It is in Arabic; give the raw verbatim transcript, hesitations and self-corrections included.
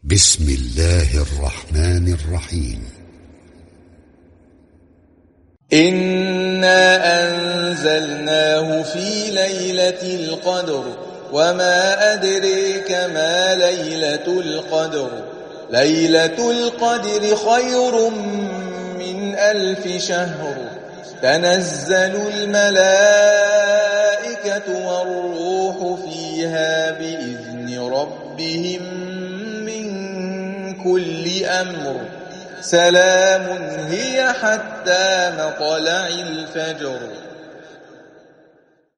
بسم الله الرحمن الرحيم. إنا أنزلناه في ليلة القدر وما أدريك ما ليلة القدر ليلة القدر خير من ألف شهر تنزل الملائكة والروح فيها بإذن ربهم من كل أمر سلام هي حتى مطلع الفجر.